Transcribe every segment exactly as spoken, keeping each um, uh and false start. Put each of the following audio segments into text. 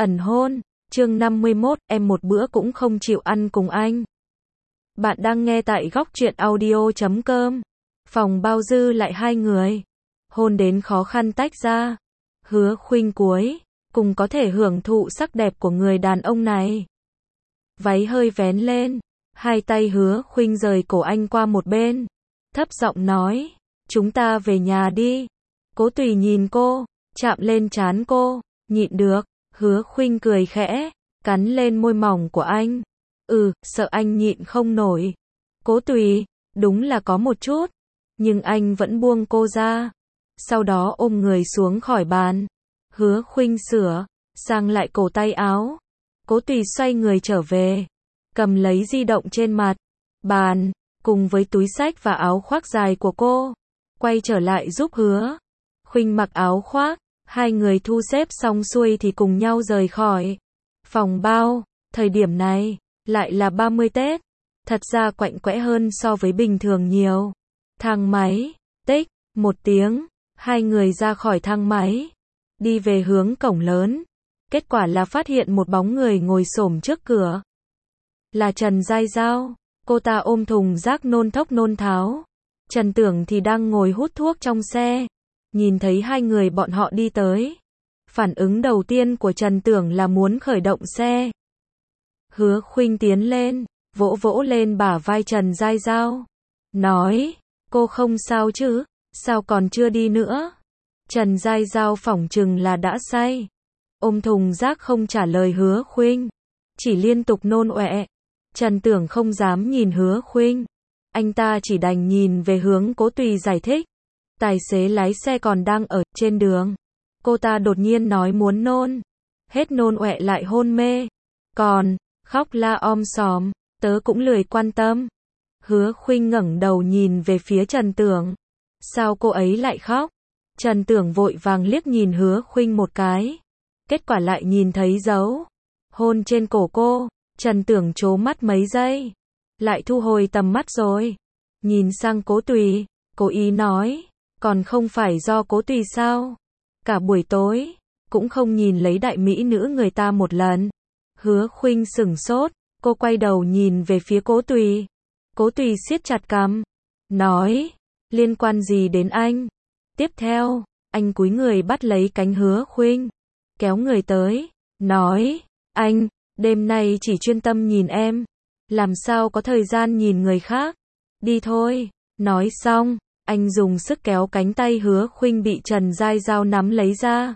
Ẩn hôn, chương năm mươi mốt, em một bữa cũng không chịu ăn cùng anh. Bạn đang nghe tại góc truyện audio chấm com. Phòng bao dư lại hai người. Hôn đến khó khăn tách ra. Hứa Khuynh cuối cùng có thể hưởng thụ sắc đẹp của người đàn ông này. Váy hơi vén lên. Hai tay Hứa Khuynh rời cổ anh qua một bên. Thấp giọng nói, chúng ta về nhà đi. Cố Tùy nhìn cô, chạm lên trán cô, nhịn được. Hứa Khuynh cười khẽ, cắn lên môi mỏng của anh. Ừ, sợ anh nhịn không nổi. Cố Tùy, đúng là có một chút. Nhưng anh vẫn buông cô ra. Sau đó ôm người xuống khỏi bàn. Hứa Khuynh sửa sang lại cổ tay áo. Cố Tùy xoay người trở về. Cầm lấy di động trên mặt bàn, cùng với túi xách và áo khoác dài của cô. Quay trở lại giúp Hứa Khuynh mặc áo khoác. Hai người thu xếp xong xuôi thì cùng nhau rời khỏi phòng bao. Thời điểm này, lại là ba mươi Tết. Thật ra quạnh quẽ hơn so với bình thường nhiều. Thang máy, tích, một tiếng, hai người ra khỏi thang máy. Đi về hướng cổng lớn. Kết quả là phát hiện một bóng người ngồi xổm trước cửa. Là Trần Giai Giao. Cô ta ôm thùng rác nôn thốc nôn tháo. Trần Tưởng thì đang ngồi hút thuốc trong xe. Nhìn thấy hai người bọn họ đi tới. Phản ứng đầu tiên của Trần Tưởng là muốn khởi động xe. Hứa Khuynh tiến lên, vỗ vỗ lên bả vai Trần Giai Giao. Nói, cô không sao chứ, sao còn chưa đi nữa? Trần Giai Giao phỏng chừng là đã say. Ôm thùng rác không trả lời Hứa Khuynh. Chỉ liên tục nôn ọe. Trần Tưởng không dám nhìn Hứa Khuynh. Anh ta chỉ đành nhìn về hướng Cố Tùy giải thích. Tài xế lái xe còn đang ở trên đường. Cô ta đột nhiên nói muốn nôn. Hết nôn ọe lại hôn mê. Còn, khóc la om sòm, tớ cũng lười quan tâm. Hứa Khuynh ngẩng đầu nhìn về phía Trần Tưởng. Sao cô ấy lại khóc? Trần Tưởng vội vàng liếc nhìn Hứa Khuynh một cái. Kết quả lại nhìn thấy dấu hôn trên cổ cô. Trần Tưởng trố mắt mấy giây. Lại thu hồi tầm mắt rồi. Nhìn sang Cố Tùy, cố ý nói. Còn không phải do Cố Tùy sao? Cả buổi tối, cũng không nhìn lấy đại mỹ nữ người ta một lần. Hứa Khuynh sửng sốt, cô quay đầu nhìn về phía Cố Tùy. Cố Tùy siết chặt cằm, nói, liên quan gì đến anh? Tiếp theo, anh cúi người bắt lấy cánh Hứa Khuynh, kéo người tới, nói, anh, đêm nay chỉ chuyên tâm nhìn em, làm sao có thời gian nhìn người khác? Đi thôi. Nói xong, anh dùng sức kéo cánh tay Hứa Khuynh bị Trần Giai Giao nắm lấy ra.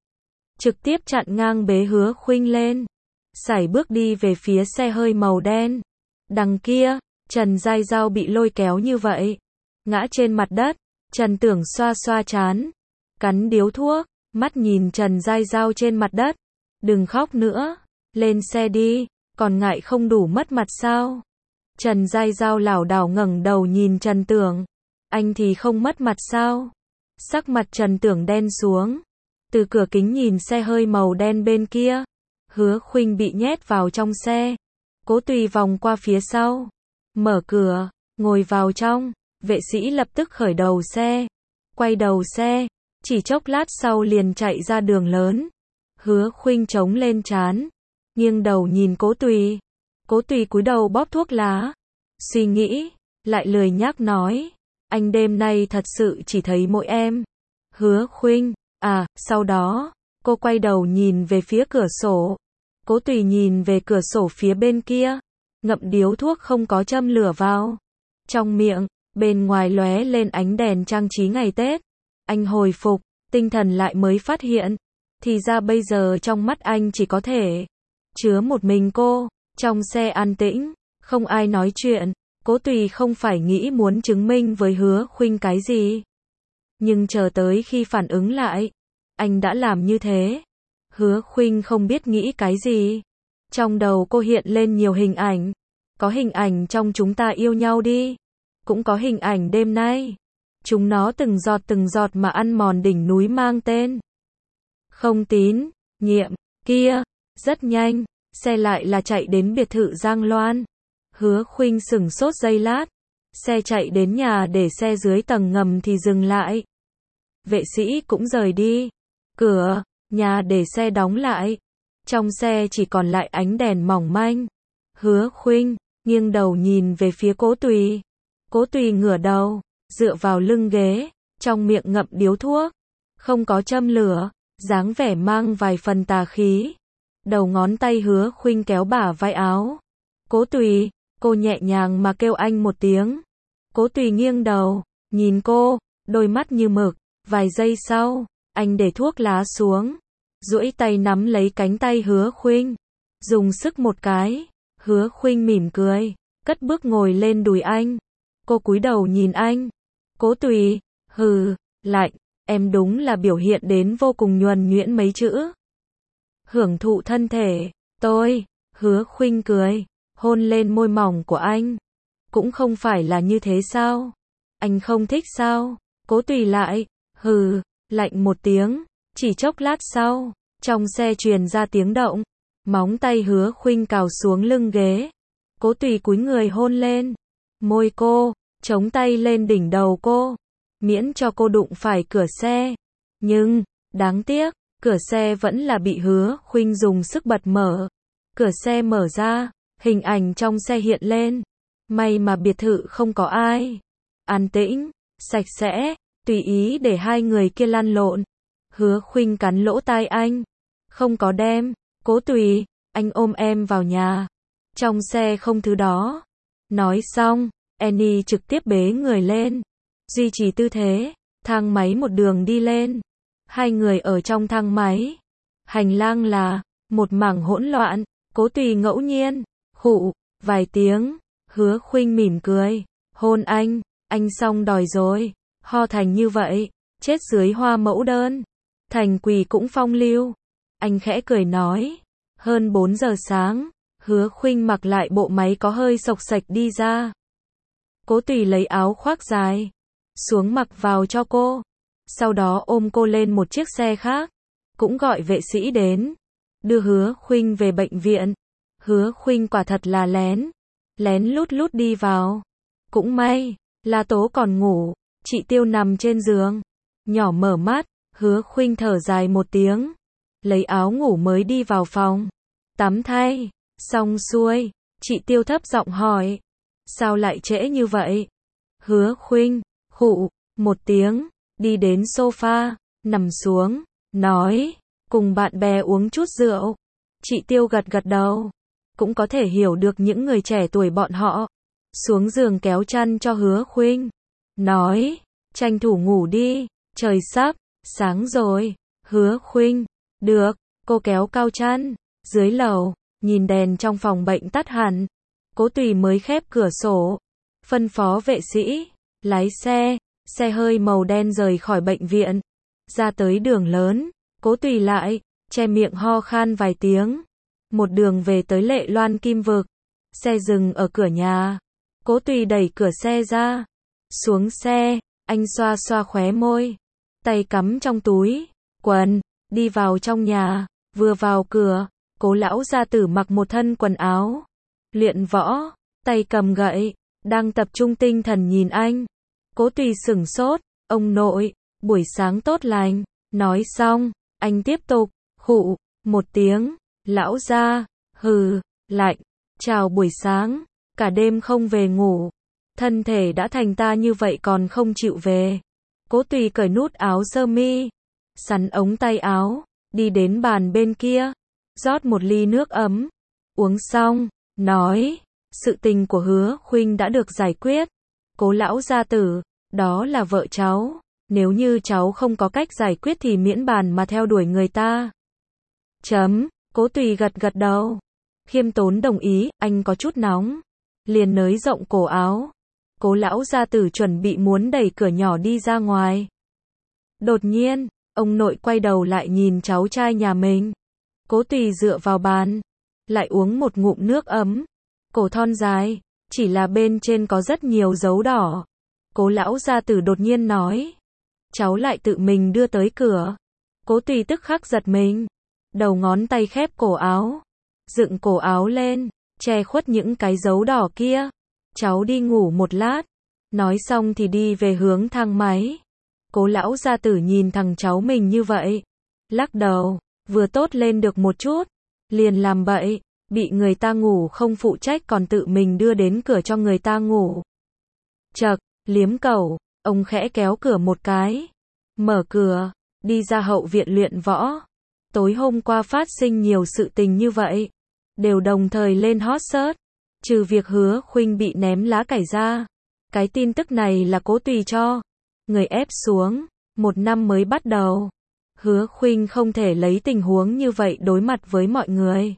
Trực tiếp chặn ngang bế Hứa Khuynh lên. Sải bước đi về phía xe hơi màu đen. Đằng kia, Trần Giai Giao bị lôi kéo như vậy. Ngã trên mặt đất, Trần Tưởng xoa xoa trán. Cắn điếu thuốc, mắt nhìn Trần Giai Giao trên mặt đất. Đừng khóc nữa, lên xe đi, còn ngại không đủ mất mặt sao? Trần Giai Giao lảo đảo ngẩng đầu nhìn Trần Tưởng. Anh thì không mất mặt sao? Sắc mặt Trần Tưởng đen xuống. Từ cửa kính nhìn xe hơi màu đen bên kia. Hứa Khuynh bị nhét vào trong xe. Cố Tùy vòng qua phía sau. Mở cửa, ngồi vào trong. Vệ sĩ lập tức khởi đầu xe. Quay đầu xe. Chỉ chốc lát sau liền chạy ra đường lớn. Hứa Khuynh chống lên trán. Nghiêng đầu nhìn Cố Tùy. Cố Tùy cúi đầu bóp thuốc lá. Suy nghĩ, lại lười nhác nói. Anh đêm nay thật sự chỉ thấy mỗi em. Hứa Khuynh, à, sau đó, cô quay đầu nhìn về phía cửa sổ. Cố Tùy nhìn về cửa sổ phía bên kia. Ngậm điếu thuốc không có châm lửa vào. Trong miệng, bên ngoài lóe lên ánh đèn trang trí ngày Tết. Anh hồi phục, tinh thần lại mới phát hiện. Thì ra bây giờ trong mắt anh chỉ có thể chứa một mình cô. Trong xe an tĩnh, không ai nói chuyện. Cố Tùy không phải nghĩ muốn chứng minh với Hứa Khuynh cái gì. Nhưng chờ tới khi phản ứng lại, anh đã làm như thế. Hứa Khuynh không biết nghĩ cái gì. Trong đầu cô hiện lên nhiều hình ảnh. Có hình ảnh trong chúng ta yêu nhau đi. Cũng có hình ảnh đêm nay. Chúng nó từng giọt từng giọt mà ăn mòn đỉnh núi mang tên Không Tín Nhiệm. Kia, rất nhanh, xe lại là chạy đến biệt thự Giang Loan. Hứa Khuynh sửng sốt giây lát. Xe chạy đến nhà để xe dưới tầng ngầm thì dừng lại. Vệ sĩ cũng rời đi. Cửa nhà để xe đóng lại. Trong xe chỉ còn lại ánh đèn mỏng manh. Hứa Khuynh nghiêng đầu nhìn về phía Cố Tùy. Cố Tùy ngửa đầu, dựa vào lưng ghế, trong miệng ngậm điếu thuốc, không có châm lửa, dáng vẻ mang vài phần tà khí. Đầu ngón tay Hứa Khuynh kéo bả vai áo. Cố Tùy, cô nhẹ nhàng mà kêu anh một tiếng. Cố Tùy nghiêng đầu, nhìn cô, đôi mắt như mực. Vài giây sau, anh để thuốc lá xuống, duỗi tay nắm lấy cánh tay Hứa Khuynh, dùng sức một cái. Hứa Khuynh mỉm cười, cất bước ngồi lên đùi anh. Cô cúi đầu nhìn anh. Cố Tùy, hừ, lạnh, em đúng là biểu hiện đến vô cùng nhuần nhuyễn mấy chữ. Hưởng thụ thân thể, tôi, Hứa Khuynh cười, hôn lên môi mỏng của anh. Cũng không phải là như thế sao? Anh không thích sao? Cố Tùy lại, hừ, lạnh một tiếng. Chỉ chốc lát sau, trong xe truyền ra tiếng động. Móng tay Hứa Khuynh cào xuống lưng ghế. Cố Tùy cúi người hôn lên môi cô, chống tay lên đỉnh đầu cô, miễn cho cô đụng phải cửa xe. Nhưng, đáng tiếc, cửa xe vẫn là bị Hứa Khuynh dùng sức bật mở. Cửa xe mở ra, hình ảnh trong xe hiện lên. May mà biệt thự không có ai. An tĩnh, sạch sẽ, tùy ý để hai người kia lăn lộn. Hứa Khuynh cắn lỗ tai anh. Không có đem. Cố Tùy, anh ôm em vào nhà. Trong xe không thứ đó. Nói xong, Annie trực tiếp bế người lên. Duy trì tư thế, thang máy một đường đi lên. Hai người ở trong thang máy. Hành lang là một mảng hỗn loạn. Cố Tùy ngẫu nhiên khụ vài tiếng. Hứa Khuynh mỉm cười, hôn anh. Anh xong đòi rồi. Ho thành như vậy, chết dưới hoa mẫu đơn. Thành quỷ cũng phong lưu. Anh khẽ cười nói. Hơn bốn giờ sáng, Hứa Khuynh mặc lại bộ máy có hơi xộc xệch đi ra. Cố Tùy lấy áo khoác dài xuống mặc vào cho cô. Sau đó ôm cô lên một chiếc xe khác, cũng gọi vệ sĩ đến, đưa Hứa Khuynh về bệnh viện. Hứa Khuynh quả thật là lén, lén lút lút đi vào. Cũng may, La Tố còn ngủ, chị Tiêu nằm trên giường, nhỏ mở mắt. Hứa Khuynh thở dài một tiếng, lấy áo ngủ mới đi vào phòng, tắm thay, xong xuôi, chị Tiêu thấp giọng hỏi, sao lại trễ như vậy? Hứa Khuynh, khụ, một tiếng, đi đến sofa, nằm xuống, nói, cùng bạn bè uống chút rượu. Chị Tiêu gật gật đầu, cũng có thể hiểu được những người trẻ tuổi bọn họ. Xuống giường kéo chăn cho Hứa Khuynh, nói, tranh thủ ngủ đi, trời sắp sáng rồi. Hứa Khuynh, được, cô kéo cao chăn. Dưới lầu, nhìn đèn trong phòng bệnh tắt hẳn. Cố Tùy mới khép cửa sổ, phân phó vệ sĩ lái xe. Xe hơi màu đen rời khỏi bệnh viện, ra tới đường lớn. Cố Tùy lại che miệng ho khan vài tiếng. Một đường về tới Lệ Loan Kim Vực. Xe dừng ở cửa nhà. Cố Tùy đẩy cửa xe ra. Xuống xe, anh xoa xoa khóe môi, tay cắm trong túi quần, đi vào trong nhà. Vừa vào cửa, Cố lão gia tử mặc một thân quần áo luyện võ, tay cầm gậy, đang tập trung tinh thần nhìn anh. Cố Tùy sửng sốt, ông nội, buổi sáng tốt lành. Nói xong, anh tiếp tục khụ một tiếng, lão gia, hừ, lạnh, chào buổi sáng, cả đêm không về ngủ, thân thể đã thành ta như vậy còn không chịu về. Cố Tùy cởi nút áo sơ mi, sắn ống tay áo, đi đến bàn bên kia, rót một ly nước ấm, uống xong, nói, sự tình của Hứa Khuynh đã được giải quyết. Cố lão gia tử, đó là vợ cháu, nếu như cháu không có cách giải quyết thì miễn bàn mà theo đuổi người ta. Chấm, Cố Tùy gật gật đầu, khiêm tốn đồng ý. Anh có chút nóng, liền nới rộng cổ áo. Cố lão gia tử chuẩn bị muốn đẩy cửa nhỏ đi ra ngoài. Đột nhiên, ông nội quay đầu lại nhìn cháu trai nhà mình. Cố Tùy dựa vào bàn, lại uống một ngụm nước ấm. Cổ thon dài, chỉ là bên trên có rất nhiều dấu đỏ. Cố lão gia tử đột nhiên nói, cháu lại tự mình đưa tới cửa. Cố Tùy tức khắc giật mình, đầu ngón tay khép cổ áo, dựng cổ áo lên, che khuất những cái dấu đỏ kia. Cháu đi ngủ một lát. Nói xong thì đi về hướng thang máy. Cố lão gia tử nhìn thằng cháu mình như vậy, lắc đầu, vừa tốt lên được một chút, liền làm bậy, bị người ta ngủ không phụ trách còn tự mình đưa đến cửa cho người ta ngủ. Chậc, liếm cẩu, ông khẽ kéo cửa một cái, mở cửa, đi ra hậu viện luyện võ. Tối hôm qua phát sinh nhiều sự tình như vậy, đều đồng thời lên hot search, trừ việc Hứa Khuynh bị ném lá cải ra. Cái tin tức này là Cố Tùy cho người ép xuống, một năm mới bắt đầu. Hứa Khuynh không thể lấy tình huống như vậy đối mặt với mọi người.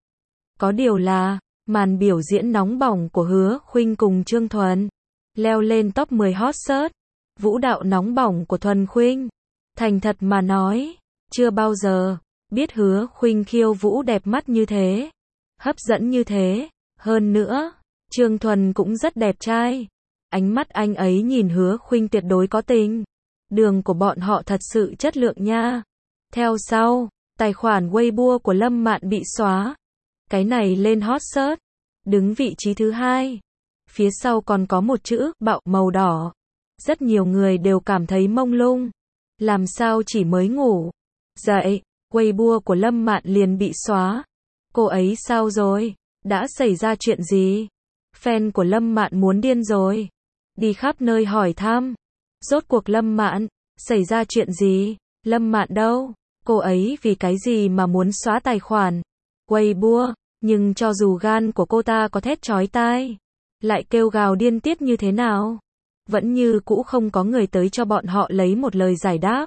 Có điều là, màn biểu diễn nóng bỏng của Hứa Khuynh cùng Trương Thuần, leo lên top mười hot search, vũ đạo nóng bỏng của Thuần Khuynh. Thành thật mà nói, chưa bao giờ biết Hứa Khuynh khiêu vũ đẹp mắt như thế, hấp dẫn như thế. Hơn nữa, Trương Thuần cũng rất đẹp trai. Ánh mắt anh ấy nhìn Hứa Khuynh tuyệt đối có tình. Đường của bọn họ thật sự chất lượng nha. Theo sau, tài khoản Weibo của Lâm Mạn bị xóa. Cái này lên hot search, đứng vị trí thứ hai. Phía sau còn có một chữ bạo màu đỏ. Rất nhiều người đều cảm thấy mông lung. Làm sao chỉ mới ngủ dậy, Weibo của Lâm Mạn liền bị xóa. Cô ấy sao rồi? Đã xảy ra chuyện gì? Fan của Lâm Mạn muốn điên rồi. Đi khắp nơi hỏi thăm. Rốt cuộc Lâm Mạn, xảy ra chuyện gì? Lâm Mạn đâu? Cô ấy vì cái gì mà muốn xóa tài khoản Weibo? Nhưng cho dù gan của cô ta có thét chói tai, lại kêu gào điên tiết như thế nào, vẫn như cũ không có người tới cho bọn họ lấy một lời giải đáp.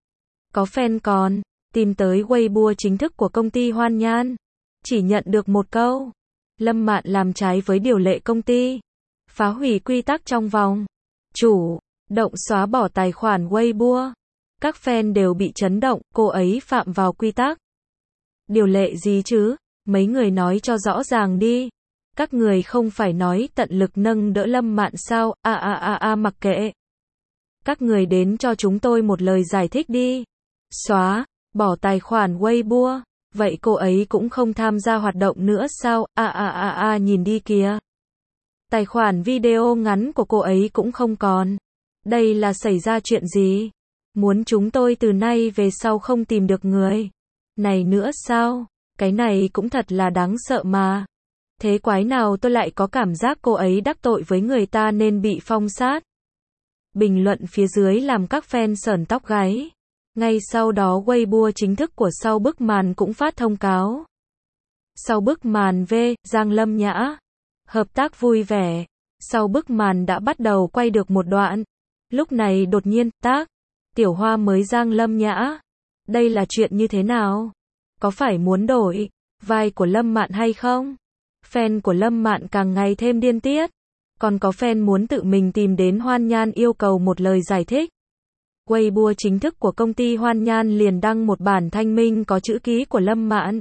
Có fan còn tìm tới Weibo chính thức của công ty Hoan Nhan, chỉ nhận được một câu: Lâm Mạn làm trái với điều lệ công ty, phá hủy quy tắc trong vòng chủ động xóa bỏ tài khoản Weibo. Các fan đều bị chấn động, cô ấy phạm vào quy tắc. Điều lệ gì chứ? Mấy người nói cho rõ ràng đi. Các người không phải nói tận lực nâng đỡ Lâm Mạn sao? A a a a mặc kệ. Các người đến cho chúng tôi một lời giải thích đi. Xóa bỏ tài khoản Weibo, vậy cô ấy cũng không tham gia hoạt động nữa sao? A a a a nhìn đi kìa. Tài khoản video ngắn của cô ấy cũng không còn. Đây là xảy ra chuyện gì? Muốn chúng tôi từ nay về sau không tìm được người này nữa sao? Cái này cũng thật là đáng sợ mà. Thế quái nào tôi lại có cảm giác cô ấy đắc tội với người ta nên bị phong sát. Bình luận phía dưới làm các fan sởn tóc gáy. Ngay sau đó Weibo chính thức của Sau Bức Màn cũng phát thông cáo. Sau Bức Màn V, Giang Lâm Nhã. Hợp tác vui vẻ. Sau Bức Màn đã bắt đầu quay được một đoạn. Lúc này đột nhiên, tác. Tiểu Hoa mới Giang Lâm Nhã. Đây là chuyện như thế nào? Có phải muốn đổi vai của Lâm Mạn hay không? Fan của Lâm Mạn càng ngày thêm điên tiết. Còn có fan muốn tự mình tìm đến Hoan Nhan yêu cầu một lời giải thích. Weibo chính thức của công ty Hoan Nhan liền đăng một bản thanh minh có chữ ký của Lâm Mạn.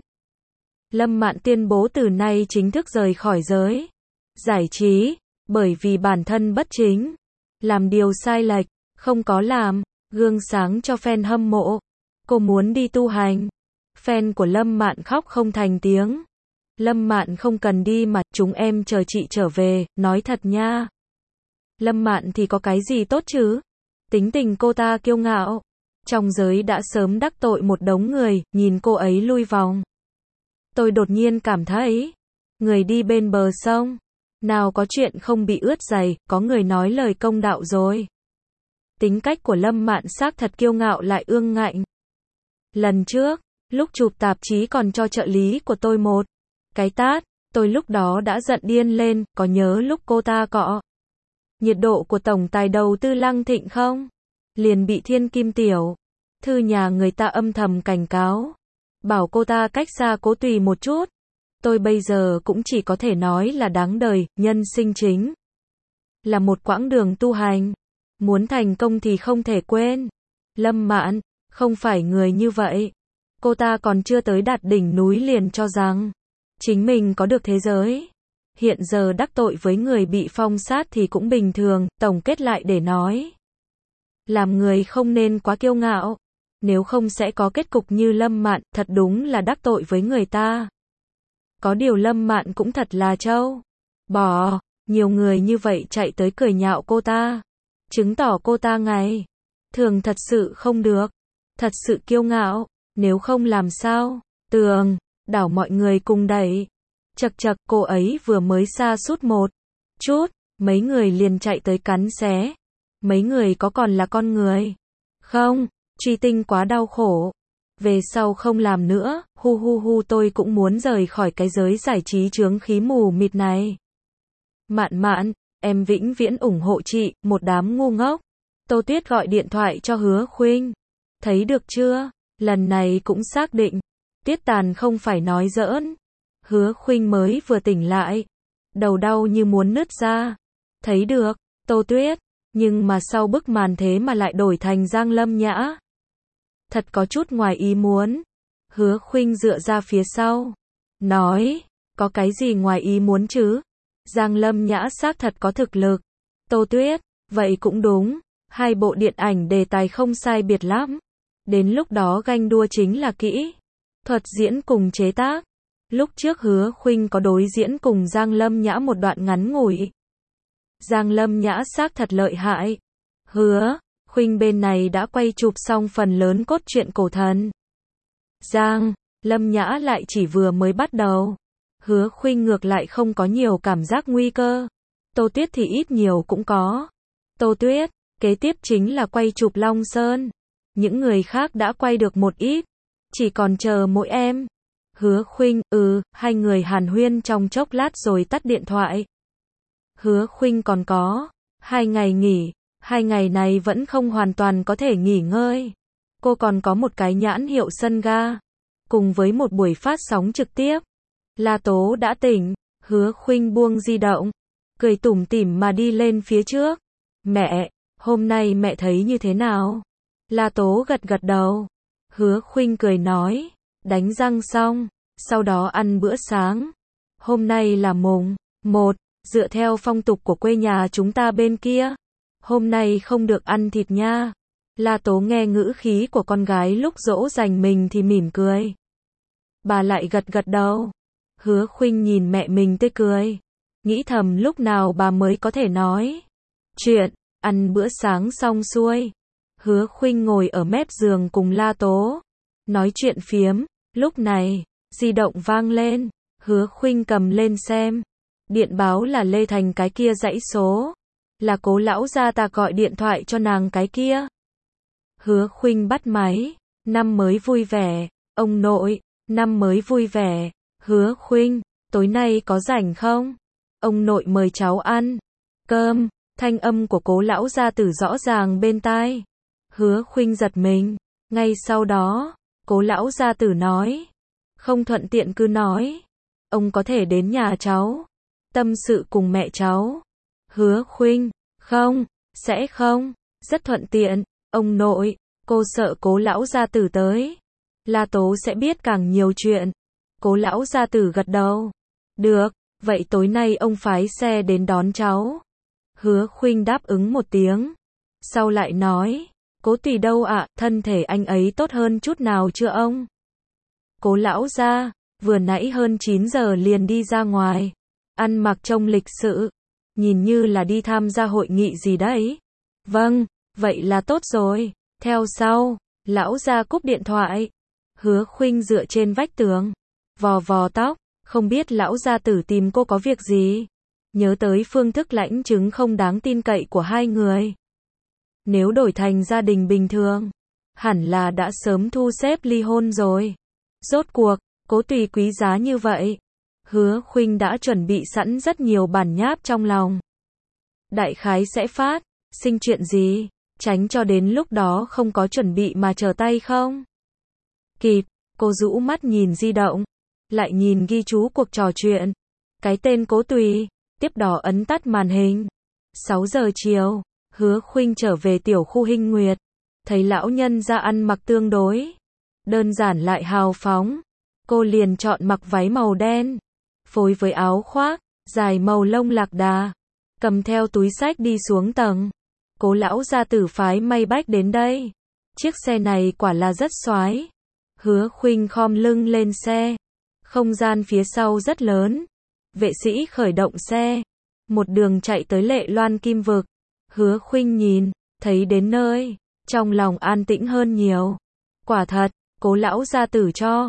Lâm Mạn tuyên bố từ nay chính thức rời khỏi giới giải trí, bởi vì bản thân bất chính, làm điều sai lệch, không có làm gương sáng cho fan hâm mộ. Cô muốn đi tu hành. Fan của Lâm Mạn khóc không thành tiếng. Lâm Mạn không cần đi mà, chúng em chờ chị trở về, nói thật nha. Lâm Mạn thì có cái gì tốt chứ? Tính tình cô ta kiêu ngạo. Trong giới đã sớm đắc tội một đống người, nhìn cô ấy lui vòng. Tôi đột nhiên cảm thấy, người đi bên bờ sông, nào có chuyện không bị ướt giày, có người nói lời công đạo rồi. Tính cách của Lâm Mạn xác thật kiêu ngạo lại ương ngạnh. Lần trước, lúc chụp tạp chí còn cho trợ lý của tôi một cái tát, tôi lúc đó đã giận điên lên, có nhớ lúc cô ta cọ nhiệt độ của tổng tài đầu tư Lăng Thịnh không? Liền bị Thiên Kim Tiểu thư nhà người ta âm thầm cảnh cáo, bảo cô ta cách xa Cố Tùy một chút. Tôi bây giờ cũng chỉ có thể nói là đáng đời, nhân sinh chính là một quãng đường tu hành. Muốn thành công thì không thể quên. Lâm Mạn không phải người như vậy. Cô ta còn chưa tới đạt đỉnh núi liền cho rằng chính mình có được thế giới. Hiện giờ đắc tội với người bị phong sát thì cũng bình thường, tổng kết lại để nói. Làm người không nên quá kiêu ngạo. Nếu không sẽ có kết cục như Lâm Mạn, thật đúng là đắc tội với người ta. Có điều Lâm Mạn cũng thật là trâu bò, nhiều người như vậy chạy tới cười nhạo cô ta. Chứng tỏ cô ta ngày thường thật sự không được. Thật sự kiêu ngạo, nếu không làm sao? Tường đảo mọi người cùng đẩy. Chật chật, cô ấy vừa mới sa sút một chút, mấy người liền chạy tới cắn xé. Mấy người có còn là con người? Không, Truy Tinh quá đau khổ. Về sau không làm nữa, hu hu hu tôi cũng muốn rời khỏi cái giới giải trí chướng khí mù mịt này. Mạn Mạn, em vĩnh viễn ủng hộ chị, một đám ngu ngốc. Tô Tuyết gọi điện thoại cho Hứa Khuynh. Thấy được chưa? Lần này cũng xác định. Tiết Tàn không phải nói giỡn. Hứa Khuynh mới vừa tỉnh lại. Đầu đau như muốn nứt ra. Thấy được, Tô Tuyết. Nhưng mà sau bức màn thế mà lại đổi thành Giang Lâm Nhã. Thật có chút ngoài ý muốn. Hứa Khuynh dựa ra phía sau. Nói, có cái gì ngoài ý muốn chứ? Giang Lâm Nhã xác thật có thực lực. Tô Tuyết, vậy cũng đúng. Hai bộ điện ảnh đề tài không sai biệt lắm. Đến lúc đó ganh đua chính là kỹ thuật diễn cùng chế tác. Lúc trước Hứa Khuynh có đối diễn cùng Giang Lâm Nhã một đoạn ngắn ngủi. Giang Lâm Nhã xác thật lợi hại. Hứa Khuynh bên này đã quay chụp xong phần lớn cốt truyện cổ thần. Giang Lâm Nhã lại chỉ vừa mới bắt đầu. Hứa Khuynh ngược lại không có nhiều cảm giác nguy cơ. Tô Tuyết thì ít nhiều cũng có. Tô Tuyết, kế tiếp chính là quay chụp Long Sơn. Những người khác đã quay được một ít. Chỉ còn chờ mỗi em. Hứa Khuynh, ừ, hai người hàn huyên trong chốc lát rồi tắt điện thoại. Hứa Khuynh còn có hai ngày nghỉ. Hai ngày này vẫn không hoàn toàn có thể nghỉ ngơi. Cô còn có một cái nhãn hiệu sân ga. Cùng với một buổi phát sóng trực tiếp. La Tố đã tỉnh. Hứa Khuynh buông di động. Cười tủm tỉm mà đi lên phía trước. Mẹ, hôm nay mẹ thấy như thế nào? La Tố gật gật đầu. Hứa Khuynh cười nói. Đánh răng xong. Sau đó ăn bữa sáng. Hôm nay là mùng một. Dựa theo phong tục của quê nhà chúng ta bên kia. Hôm nay không được ăn thịt nha. La Tố nghe ngữ khí của con gái lúc dỗ dành mình thì mỉm cười. Bà lại gật gật đầu. Hứa Khuynh nhìn mẹ mình tươi cười. Nghĩ thầm lúc nào bà mới có thể nói chuyện. Ăn bữa sáng xong xuôi. Hứa Khuynh ngồi ở mép giường cùng La Tố. Nói chuyện phiếm. Lúc này, di động vang lên. Hứa Khuynh cầm lên xem. Điện báo là Lê Thành cái kia dãy số. Là Cố lão gia ta gọi điện thoại cho nàng cái kia. Hứa Khuynh bắt máy. Năm mới vui vẻ. Ông nội, năm mới vui vẻ. Hứa Khuynh, tối nay có rảnh không? Ông nội mời cháu ăn cơm. Thanh âm của Cố lão gia tử rõ ràng bên tai. Hứa Khuynh giật mình. Ngay sau đó, Cố lão gia tử nói. Không thuận tiện cứ nói. Ông có thể đến nhà cháu. Tâm sự cùng mẹ cháu. Hứa Khuynh, không, sẽ không. Rất thuận tiện. Ông nội, cô sợ Cố lão gia tử tới. La Tố sẽ biết càng nhiều chuyện. Cố lão gia tử gật đầu. Được, vậy tối nay ông phái xe đến đón cháu. Hứa Khuynh đáp ứng một tiếng. Sau lại nói. Cố Tùy đâu ạ, à, thân thể anh ấy tốt hơn chút nào chưa ông? Cố lão gia, vừa nãy hơn chín giờ liền đi ra ngoài. Ăn mặc trông lịch sự. Nhìn như là đi tham gia hội nghị gì đấy. Vâng, vậy là tốt rồi. Theo sau, lão gia cúp điện thoại. Hứa Khuynh dựa trên vách tường. Vò vò tóc. Không biết lão gia tử tìm cô có việc gì. Nhớ tới phương thức lãnh chứng không đáng tin cậy của hai người. Nếu đổi thành gia đình bình thường, hẳn là đã sớm thu xếp ly hôn rồi. Rốt cuộc, Cố Tùy quý giá như vậy. Hứa Khuynh đã chuẩn bị sẵn rất nhiều bản nháp trong lòng. Đại khái sẽ phát sinh chuyện gì, tránh cho đến lúc đó không có chuẩn bị mà trở tay không. Kịp, cô rũ mắt nhìn di động, lại nhìn ghi chú cuộc trò chuyện. Cái tên Cố Tùy, tiếp đó ấn tắt màn hình. sáu giờ chiều, Hứa Khuynh trở về tiểu khu Hinh Nguyệt. Thấy lão nhân ra ăn mặc tương đối đơn giản lại hào phóng. Cô liền chọn mặc váy màu đen, phối với áo khoác dài màu lông lạc đà. Cầm theo túi xách đi xuống tầng. Cố lão gia tử phái may bách đến đây. Chiếc xe này quả là rất xoái. Hứa Khuynh khom lưng lên xe. Không gian phía sau rất lớn. Vệ sĩ khởi động xe. Một đường chạy tới Lệ Loan Kim Vực. Hứa Khuynh nhìn, thấy đến nơi, trong lòng an tĩnh hơn nhiều. Quả thật, Cố lão gia tử cho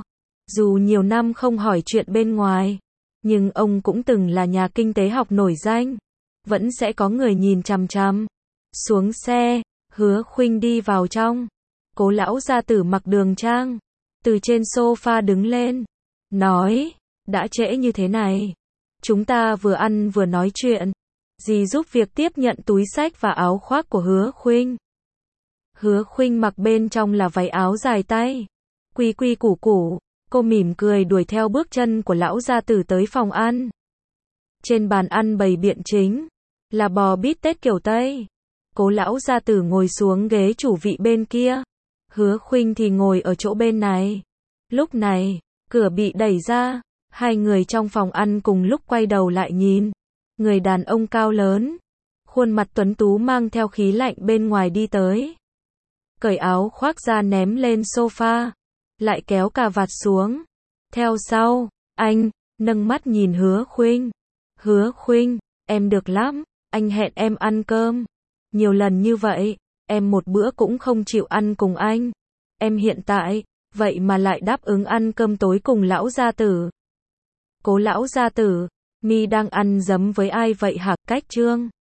Dù nhiều năm không hỏi chuyện bên ngoài, nhưng ông cũng từng là nhà kinh tế học nổi danh, vẫn sẽ có người nhìn chằm chằm. Xuống xe, Hứa Khuynh đi vào trong. Cố lão gia tử mặc đường trang, từ trên sofa đứng lên, nói, đã trễ như thế này, chúng ta vừa ăn vừa nói chuyện, dì giúp việc tiếp nhận túi xách và áo khoác của Hứa Khuynh. Hứa Khuynh mặc bên trong là váy áo dài tay, quy quy củ củ, cô mỉm cười đuổi theo bước chân của lão gia tử tới phòng ăn. Trên bàn ăn bày biện chính là bò bít tết kiểu Tây. Cố lão gia tử ngồi xuống ghế chủ vị bên kia, Hứa Khuynh thì ngồi ở chỗ bên này. Lúc này, cửa bị đẩy ra, hai người trong phòng ăn cùng lúc quay đầu lại nhìn. Người đàn ông cao lớn, khuôn mặt tuấn tú mang theo khí lạnh bên ngoài đi tới. Cởi áo khoác ra ném lên sofa, lại kéo cà vạt xuống. Theo sau, anh nâng mắt nhìn Hứa Khuynh. Hứa Khuynh, em được lắm, anh hẹn em ăn cơm nhiều lần như vậy, em một bữa cũng không chịu ăn cùng anh. Em hiện tại, vậy mà lại đáp ứng ăn cơm tối cùng lão gia tử. Cố lão gia tử, mi đang ăn dấm với ai vậy hả? Cách Trương